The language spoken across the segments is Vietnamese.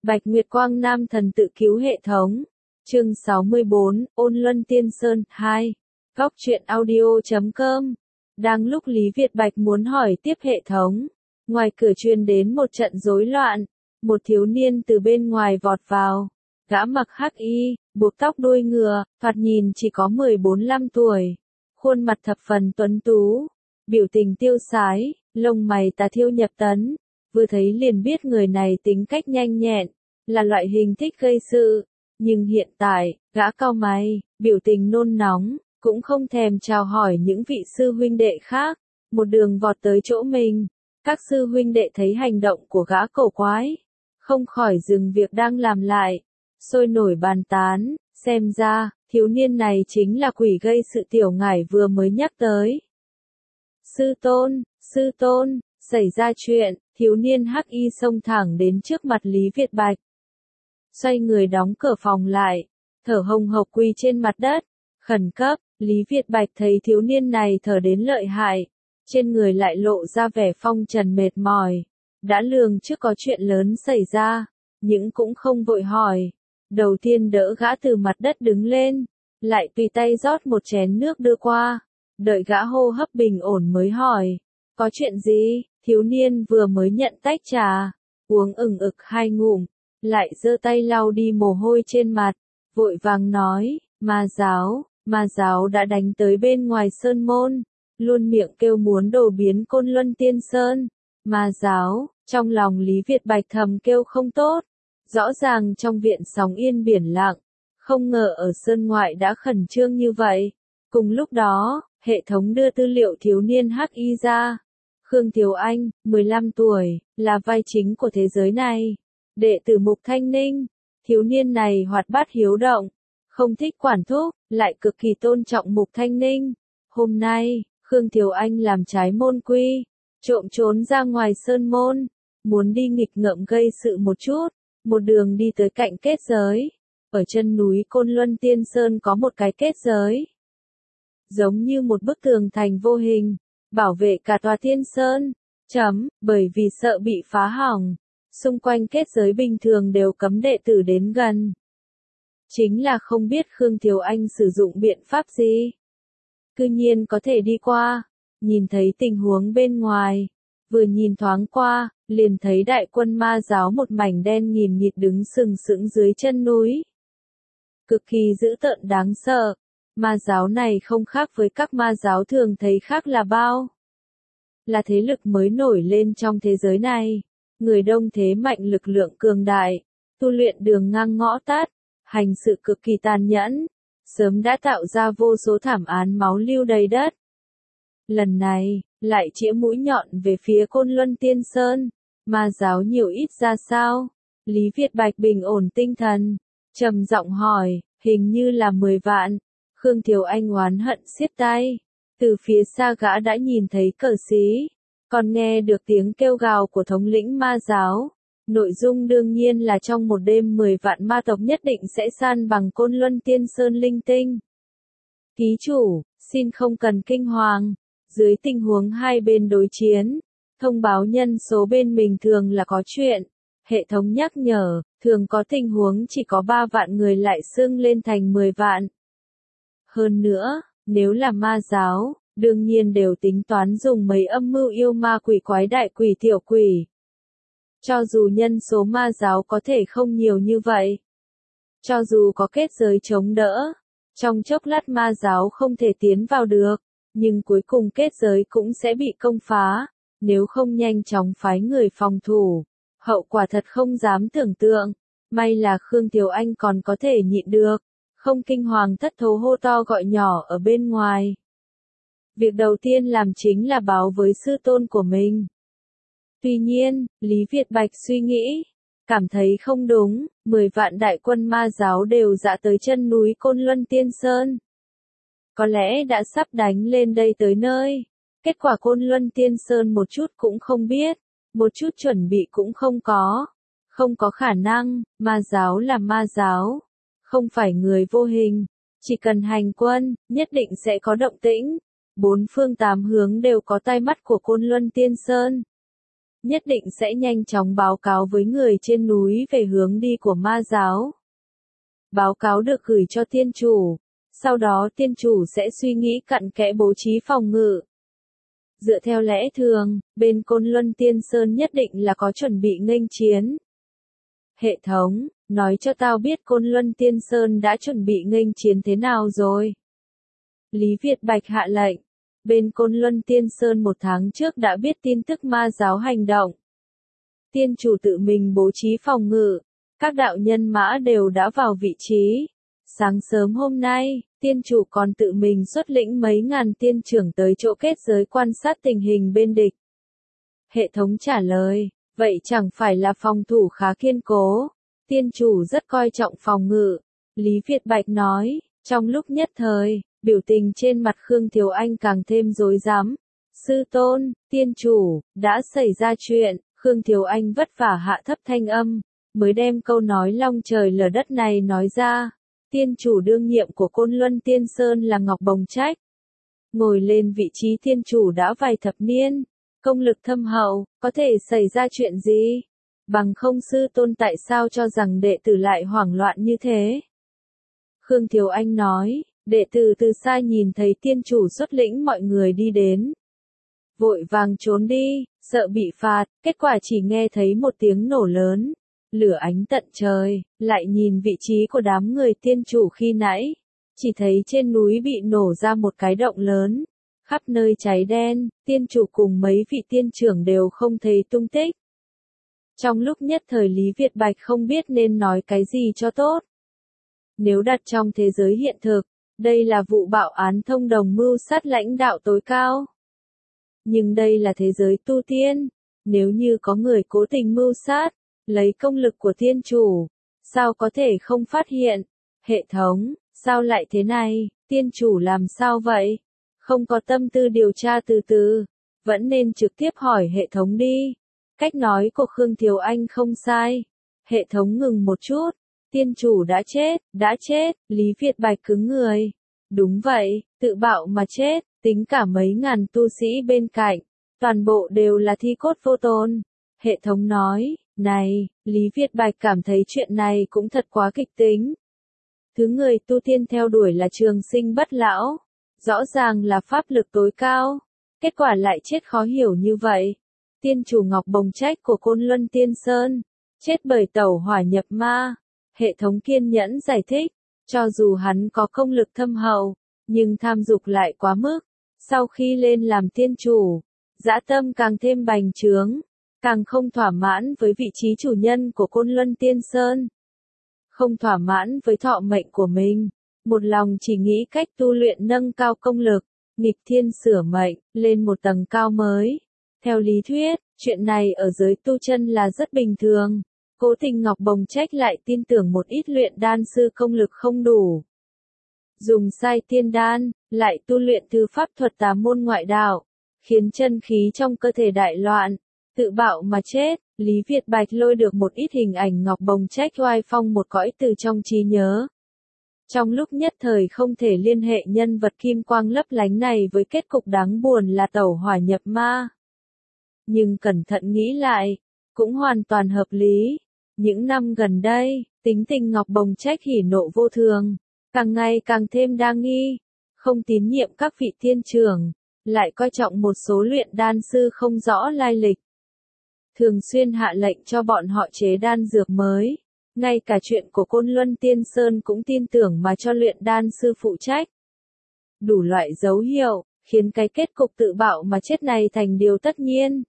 Bạch Nguyệt Quang Nam thần tự cứu hệ thống. Chương 64, Ôn Luân Tiên Sơn 2. Góc truyện audio.com. Đang lúc Lý Việt Bạch muốn hỏi tiếp hệ thống, ngoài cửa truyền đến một trận rối loạn, một thiếu niên từ bên ngoài vọt vào. Gã mặc hắc y, buộc tóc đuôi ngựa, thoạt nhìn chỉ có 14-15 tuổi. Khuôn mặt thập phần tuấn tú, biểu tình tiêu sái, lông mày tà thiêu nhập tấn. Vừa thấy liền biết người này tính cách nhanh nhẹn, là loại hình thích gây sự. Nhưng hiện tại, gã cau mày, biểu tình nôn nóng, cũng không thèm chào hỏi những vị sư huynh đệ khác, một đường vọt tới chỗ mình. Các sư huynh đệ thấy hành động của gã cổ quái, không khỏi dừng việc đang làm lại, sôi nổi bàn tán, xem ra, thiếu niên này chính là quỷ gây sự tiểu ngải vừa mới nhắc tới. Sư tôn, xảy ra chuyện, thiếu niên hắc y xông thẳng đến trước mặt Lý Việt Bạch. Xoay người đóng cửa phòng lại, thở hồng hộc quỳ trên mặt đất, khẩn cấp. Lý Việt Bạch thấy thiếu niên này thở đến lợi hại, trên người lại lộ ra vẻ phong trần mệt mỏi, đã lường trước có chuyện lớn xảy ra, nhưng cũng không vội hỏi. Đầu tiên đỡ gã từ mặt đất đứng lên, lại tùy tay rót một chén nước đưa qua, đợi gã hô hấp bình ổn mới hỏi, có chuyện gì? Thiếu niên vừa mới nhận tách trà, uống ừng ực 2 ngụm, lại giơ tay lau đi mồ hôi trên mặt, vội vàng nói, ma giáo đã đánh tới bên ngoài sơn môn, luôn miệng kêu muốn đổ biến Côn Luân Tiên Sơn. Ma giáo, trong lòng Lý Việt Bạch thầm kêu không tốt, rõ ràng trong viện sóng yên biển lặng, không ngờ ở sơn ngoại đã khẩn trương như vậy. Cùng lúc đó, hệ thống đưa tư liệu thiếu niên hắc y ra. Khương Thiếu Anh, 15 tuổi, là vai chính của thế giới này. Đệ tử Mục Thanh Ninh, thiếu niên này hoạt bát hiếu động, không thích quản thúc, lại cực kỳ tôn trọng Mục Thanh Ninh. Hôm nay, Khương Thiếu Anh làm trái môn quy, trộm trốn ra ngoài sơn môn, muốn đi nghịch ngợm gây sự một chút, một đường đi tới cạnh kết giới. Ở chân núi Côn Luân Tiên Sơn có một cái kết giới, giống như một bức tường thành vô hình, bảo vệ cả tòa Tiên Sơn. Bởi vì sợ bị phá hỏng, xung quanh kết giới bình thường đều cấm đệ tử đến gần. Chính là không biết Khương Thiếu Anh sử dụng biện pháp gì, cư nhiên có thể đi qua. Nhìn thấy tình huống bên ngoài, vừa nhìn thoáng qua, liền thấy đại quân ma giáo một mảnh đen nghìn nghịt đứng sừng sững dưới chân núi, cực kỳ dữ tợn đáng sợ. Ma giáo này không khác với các ma giáo thường thấy khác là bao. Là thế lực mới nổi lên trong thế giới này. Người đông thế mạnh, lực lượng cường đại, tu luyện đường ngang ngõ tắt, hành sự cực kỳ tàn nhẫn, sớm đã tạo ra vô số thảm án máu lưu đầy đất. Lần này, lại chĩa mũi nhọn về phía Côn Luân Tiên Sơn. Ma giáo nhiều ít ra sao? Lý Việt Bạch bình ổn tinh thần, trầm giọng hỏi, hình như là 10 vạn. Khương Thiếu Anh oán hận siết tay. Từ phía xa gã đã nhìn thấy cờ xí, còn nghe được tiếng kêu gào của thống lĩnh ma giáo. Nội dung đương nhiên là trong một đêm 10 vạn ma tộc nhất định sẽ san bằng Côn Luân Tiên Sơn linh tinh. Ký chủ, xin không cần kinh hoàng. Dưới tình huống hai bên đối chiến, thông báo nhân số bên mình thường là có chuyện. Hệ thống nhắc nhở, thường có tình huống chỉ có 3 vạn người lại xưng lên thành 10 vạn. Hơn nữa, nếu là ma giáo, đương nhiên đều tính toán dùng mấy âm mưu yêu ma quỷ quái đại quỷ tiểu quỷ. Cho dù nhân số ma giáo có thể không nhiều như vậy, cho dù có kết giới chống đỡ, trong chốc lát ma giáo không thể tiến vào được, nhưng cuối cùng kết giới cũng sẽ bị công phá, nếu không nhanh chóng phái người phòng thủ, hậu quả thật không dám tưởng tượng. May là Khương Thiếu Anh còn có thể nhịn được, không kinh hoàng thất thố hô to gọi nhỏ ở bên ngoài. Việc đầu tiên làm chính là báo với sư tôn của mình. Tuy nhiên, Lý Việt Bạch suy nghĩ, cảm thấy không đúng, 10 vạn đại quân ma giáo đều dã tới chân núi Côn Luân Tiên Sơn. Có lẽ đã sắp đánh lên đây tới nơi, kết quả Côn Luân Tiên Sơn một chút cũng không biết, một chút chuẩn bị cũng không có. Không có khả năng, ma giáo là ma giáo, không phải người vô hình, chỉ cần hành quân, nhất định sẽ có động tĩnh. 4 phương 8 hướng đều có tai mắt của Côn Luân Tiên Sơn. nhất định sẽ nhanh chóng báo cáo với người trên núi về hướng đi của ma giáo. Báo cáo được gửi cho tiên chủ, sau đó tiên chủ sẽ suy nghĩ cặn kẽ bố trí phòng ngự. Dựa theo lẽ thường, bên Côn Luân Tiên Sơn nhất định là có chuẩn bị nghênh chiến. Hệ thống, nói cho tao biết Côn Luân Tiên Sơn đã chuẩn bị nghênh chiến thế nào rồi. Lý Việt Bạch hạ lệnh. Bên Côn Luân Tiên Sơn 1 tháng trước đã biết tin tức ma giáo hành động. Tiên chủ tự mình bố trí phòng ngự, các đạo nhân mã đều đã vào vị trí. Sáng sớm hôm nay, tiên chủ còn tự mình xuất lĩnh mấy ngàn tiên trưởng tới chỗ kết giới quan sát tình hình bên địch. Hệ thống trả lời, vậy chẳng phải là phòng thủ khá kiên cố. Tiên chủ rất coi trọng phòng ngự. Lý Việt Bạch nói, trong lúc nhất thời, biểu tình trên mặt Khương Thiếu Anh càng thêm rối rắm. Sư tôn, tiên chủ, đã xảy ra chuyện. Khương Thiếu Anh vất vả hạ thấp thanh âm, mới đem câu nói long trời lở đất này nói ra. Tiên chủ đương nhiệm của Côn Luân Tiên Sơn là Ngọc Bồng Trách. Ngồi lên vị trí tiên chủ đã vài thập niên, công lực thâm hậu, có thể xảy ra chuyện gì? Bằng không sư tôn tại sao cho rằng đệ tử lại hoảng loạn như thế? Khương Thiếu Anh nói, đệ tử từ xa nhìn thấy tiên chủ xuất lĩnh mọi người đi đến. Vội vàng trốn đi, sợ bị phạt, kết quả chỉ nghe thấy một tiếng nổ lớn. Lửa ánh tận trời, lại nhìn vị trí của đám người tiên chủ khi nãy. Chỉ thấy trên núi bị nổ ra một cái động lớn. Khắp nơi cháy đen, tiên chủ cùng mấy vị tiên trưởng đều không thấy tung tích. Trong lúc nhất thời Lý Việt Bạch không biết nên nói cái gì cho tốt. Nếu đặt trong thế giới hiện thực, đây là vụ bạo án thông đồng mưu sát lãnh đạo tối cao. Nhưng đây là thế giới tu tiên, nếu như có người cố tình mưu sát, lấy công lực của tiên chủ, sao có thể không phát hiện? Hệ thống, sao lại thế này, tiên chủ làm sao vậy? Không có tâm tư điều tra từ từ, vẫn nên trực tiếp hỏi hệ thống đi. Cách nói của Khương Thiếu Anh không sai. Hệ thống ngừng một chút, tiên chủ đã chết, Lý Việt Bạch cứng người. Đúng vậy, tự bạo mà chết, tính cả mấy ngàn tu sĩ bên cạnh, toàn bộ đều là thi cốt vô tồn. Hệ thống nói, này, Lý Việt Bạch cảm thấy chuyện này cũng thật quá kịch tính. Thứ người tu tiên theo đuổi là trường sinh bất lão, rõ ràng là pháp lực tối cao, kết quả lại chết khó hiểu như vậy. Tiên chủ Ngọc Bồng Trách của Côn Luân Tiên Sơn, chết bởi tẩu hỏa nhập ma. Hệ thống kiên nhẫn giải thích, cho dù hắn có công lực thâm hậu, nhưng tham dục lại quá mức. Sau khi lên làm tiên chủ, dã tâm càng thêm bành trướng, càng không thỏa mãn với vị trí chủ nhân của Côn Luân Tiên Sơn. Không thỏa mãn với thọ mệnh của mình, một lòng chỉ nghĩ cách tu luyện nâng cao công lực, nghịch thiên sửa mệnh, lên một tầng cao mới. Theo lý thuyết, chuyện này ở giới tu chân là rất bình thường. Cố tình Ngọc Bồng Trách lại tin tưởng một ít luyện đan sư công lực không đủ. Dùng sai tiên đan, lại tu luyện thư pháp thuật tà môn ngoại đạo, khiến chân khí trong cơ thể đại loạn, tự bạo mà chết. Lý Việt Bạch lôi được một ít hình ảnh Ngọc Bồng Trách oai phong một cõi từ trong trí nhớ. Trong lúc nhất thời không thể liên hệ nhân vật kim quang lấp lánh này với kết cục đáng buồn là tẩu hỏa nhập ma. Nhưng cẩn thận nghĩ lại, cũng hoàn toàn hợp lý. Những năm gần đây, tính tình Ngọc Bồng Trách hỉ nộ vô thường, càng ngày càng thêm đa nghi, không tín nhiệm các vị tiên trưởng, lại coi trọng một số luyện đan sư không rõ lai lịch. Thường xuyên hạ lệnh cho bọn họ chế đan dược mới, ngay cả chuyện của Côn Luân Tiên Sơn cũng tin tưởng mà cho luyện đan sư phụ trách. Đủ loại dấu hiệu, khiến cái kết cục tự bạo mà chết này thành điều tất nhiên.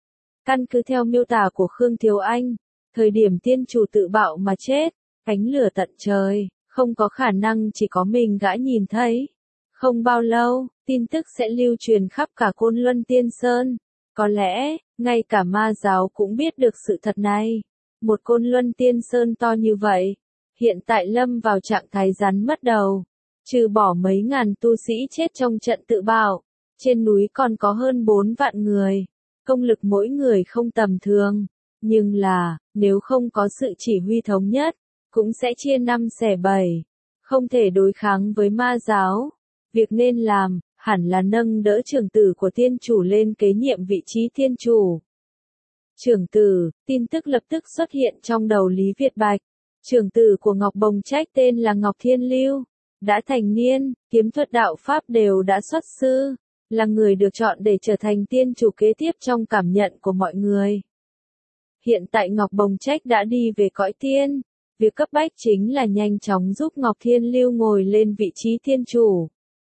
Căn cứ theo miêu tả của Khương Thiếu Anh, thời điểm tiên chủ tự bạo mà chết, ánh lửa tận trời, không có khả năng chỉ có mình gã nhìn thấy. Không bao lâu, tin tức sẽ lưu truyền khắp cả Côn Luân Tiên Sơn. Có lẽ, ngay cả ma giáo cũng biết được sự thật này. Một Côn Luân Tiên Sơn to như vậy, hiện tại lâm vào trạng thái rắn mất đầu. Trừ bỏ mấy ngàn tu sĩ chết trong trận tự bạo, trên núi còn có hơn 4 vạn người. Công lực mỗi người không tầm thường. Nhưng là, nếu không có sự chỉ huy thống nhất, cũng sẽ chia năm xẻ bảy. Không thể đối kháng với ma giáo. Việc nên làm, hẳn là nâng đỡ trưởng tử của tiên chủ lên kế nhiệm vị trí tiên chủ. Trưởng tử, tin tức lập tức xuất hiện trong đầu Lý Việt Bạch. Trưởng tử của Ngọc Bồng Trách tên là Ngọc Thiên Lưu, đã thành niên, kiếm thuật đạo pháp đều đã xuất sư, là người được chọn để trở thành tiên chủ kế tiếp trong cảm nhận của mọi người. Hiện tại Ngọc Bồng Trách đã đi về cõi tiên, việc cấp bách chính là nhanh chóng giúp Ngọc Thiên Lưu ngồi lên vị trí tiên chủ.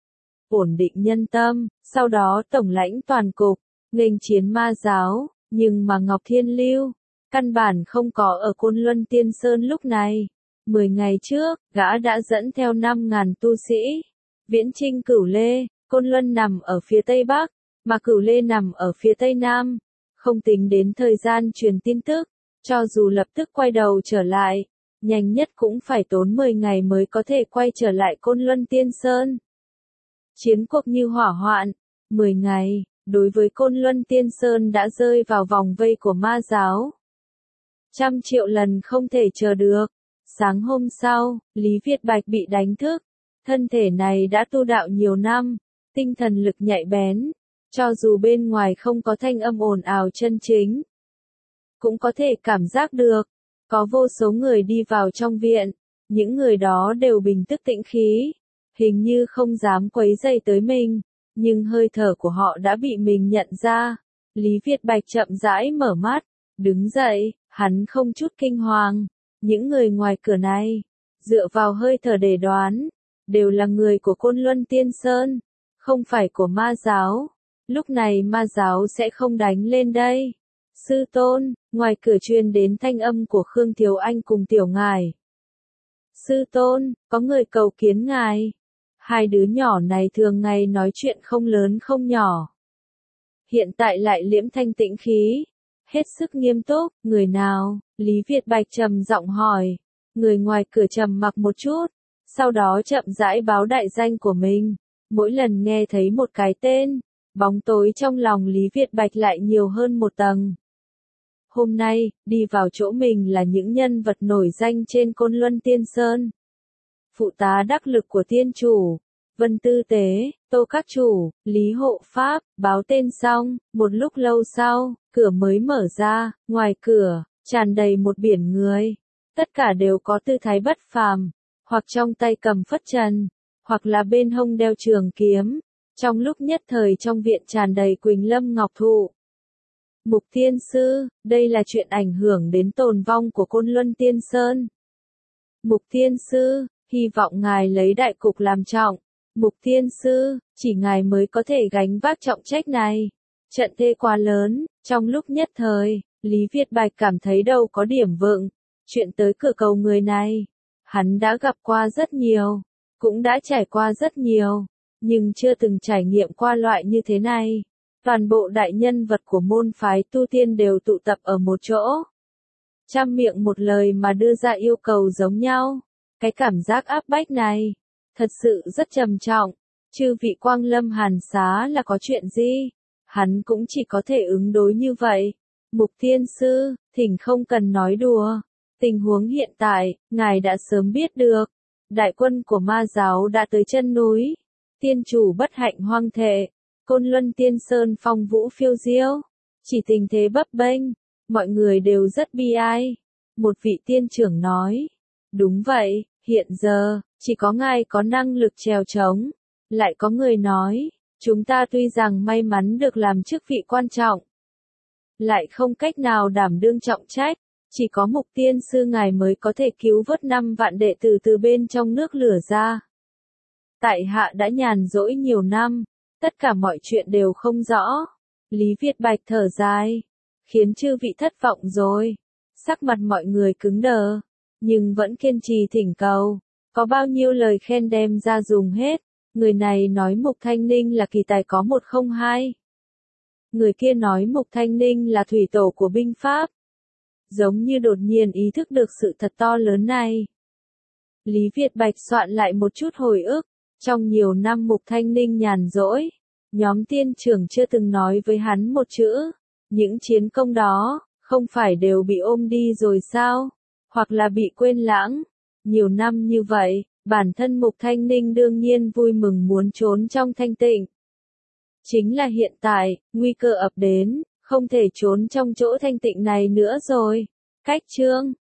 Ổn định nhân tâm, sau đó tổng lãnh toàn cục, nghênh chiến ma giáo, nhưng mà Ngọc Thiên Lưu, căn bản không có ở Côn Luân Tiên Sơn lúc này. 10 ngày trước, gã đã dẫn theo 5.000 tu sĩ, viễn chinh Cửu Lê. Côn Luân nằm ở phía Tây Bắc, mà Cửu Lê nằm ở phía Tây Nam. Không tính đến thời gian truyền tin tức, cho dù lập tức quay đầu trở lại, nhanh nhất cũng phải tốn 10 ngày mới có thể quay trở lại Côn Luân Tiên Sơn. Chiến cuộc như hỏa hoạn, 10 ngày, đối với Côn Luân Tiên Sơn đã rơi vào vòng vây của ma giáo. 100 triệu lần không thể chờ được. Sáng hôm sau, Lý Việt Bạch bị đánh thức. Thân thể này đã tu đạo nhiều năm, tinh thần lực nhạy bén, cho dù bên ngoài không có thanh âm ồn ào chân chính, cũng có thể cảm giác được. Có vô số người đi vào trong viện, những người đó đều bình tức tĩnh khí, hình như không dám quấy rầy tới mình, nhưng hơi thở của họ đã bị mình nhận ra. Lý Việt Bạch chậm rãi mở mắt, đứng dậy, hắn không chút kinh hoàng. Những người ngoài cửa này, dựa vào hơi thở để đoán, đều là người của Côn Luân Tiên Sơn, không phải của ma giáo. Lúc này ma giáo sẽ không đánh lên đây. Sư tôn, ngoài cửa truyền đến thanh âm của Khương Thiếu Anh cùng Tiểu Ngải. Sư tôn, có người cầu kiến ngài. Hai đứa nhỏ này thường ngày nói chuyện không lớn không nhỏ, hiện tại lại liễm thanh tĩnh khí, hết sức nghiêm túc. Người nào? Lý Việt Bạch trầm giọng hỏi. Người ngoài cửa trầm mặc một chút, sau đó chậm rãi báo đại danh của mình. Mỗi lần nghe thấy một cái tên, bóng tối trong lòng Lý Việt Bạch lại nhiều hơn một tầng. Hôm nay, đi vào chỗ mình là những nhân vật nổi danh trên Côn Luân Tiên Sơn. Phụ tá đắc lực của tiên chủ, Vân Tư Tế, Tô Các Chủ, Lý Hộ Pháp, báo tên xong, một lúc lâu sau, cửa mới mở ra, ngoài cửa, tràn đầy một biển người. Tất cả đều có tư thái bất phàm, hoặc trong tay cầm phất trần, hoặc là bên hông đeo trường kiếm. Trong lúc nhất thời trong viện tràn đầy Quỳnh Lâm Ngọc Thụ. Mục Tiên Sư, đây là chuyện ảnh hưởng đến tồn vong của Côn Luân Tiên Sơn. Mục Tiên Sư, hy vọng ngài lấy đại cục làm trọng. Mục Tiên Sư, chỉ ngài mới có thể gánh vác trọng trách này. Trận thế quá lớn, trong lúc nhất thời, Lý Việt Bạch cảm thấy đầu có điểm vựng. Chuyện tới cửa cầu người này, hắn đã gặp qua rất nhiều, cũng đã trải qua rất nhiều, nhưng chưa từng trải nghiệm qua loại như thế này. Toàn bộ đại nhân vật của môn phái tu tiên đều tụ tập ở một chỗ. Trăm miệng một lời mà đưa ra yêu cầu giống nhau. Cái cảm giác áp bách này, thật sự rất trầm trọng. Chư vị Quang Lâm Hàn Xá là có chuyện gì? Hắn cũng chỉ có thể ứng đối như vậy. Mục Tiên Sư, thỉnh không cần nói đùa. Tình huống hiện tại, ngài đã sớm biết được. Đại quân của ma giáo đã tới chân núi. Tiên chủ bất hạnh hoang thệ. Côn Luân Tiên Sơn phong vũ phiêu diêu. Chỉ tình thế bấp bênh. Mọi người đều rất bi ai. Một vị tiên trưởng nói. Đúng vậy, hiện giờ, chỉ có ngài có năng lực trèo trống. Lại có người nói, chúng ta tuy rằng may mắn được làm chức vị quan trọng, lại không cách nào đảm đương trọng trách. Chỉ có Mục Tiên Sư ngài mới có thể cứu vớt 5 vạn đệ tử từ bên trong nước lửa ra. Tại hạ đã nhàn rỗi nhiều năm, tất cả mọi chuyện đều không rõ. Lý Việt Bạch thở dài, khiến chư vị thất vọng rồi. Sắc mặt mọi người cứng đờ, nhưng vẫn kiên trì thỉnh cầu. Có bao nhiêu lời khen đem ra dùng hết. Người này nói Mục Thanh Ninh là kỳ tài có 102. Người kia nói Mục Thanh Ninh là thủy tổ của binh pháp. Giống như đột nhiên ý thức được sự thật to lớn này. Lý Việt Bạch soạn lại một chút hồi ức. Trong nhiều năm Mục Thanh Ninh nhàn rỗi, nhóm tiên trưởng chưa từng nói với hắn một chữ. Những chiến công đó, không phải đều bị ôm đi rồi sao? Hoặc là bị quên lãng. Nhiều năm như vậy, bản thân Mục Thanh Ninh đương nhiên vui mừng muốn trốn trong thanh tịnh. Chính là hiện tại, nguy cơ ập đến, Không thể trốn trong chỗ thanh tịnh này nữa rồi. Cách chương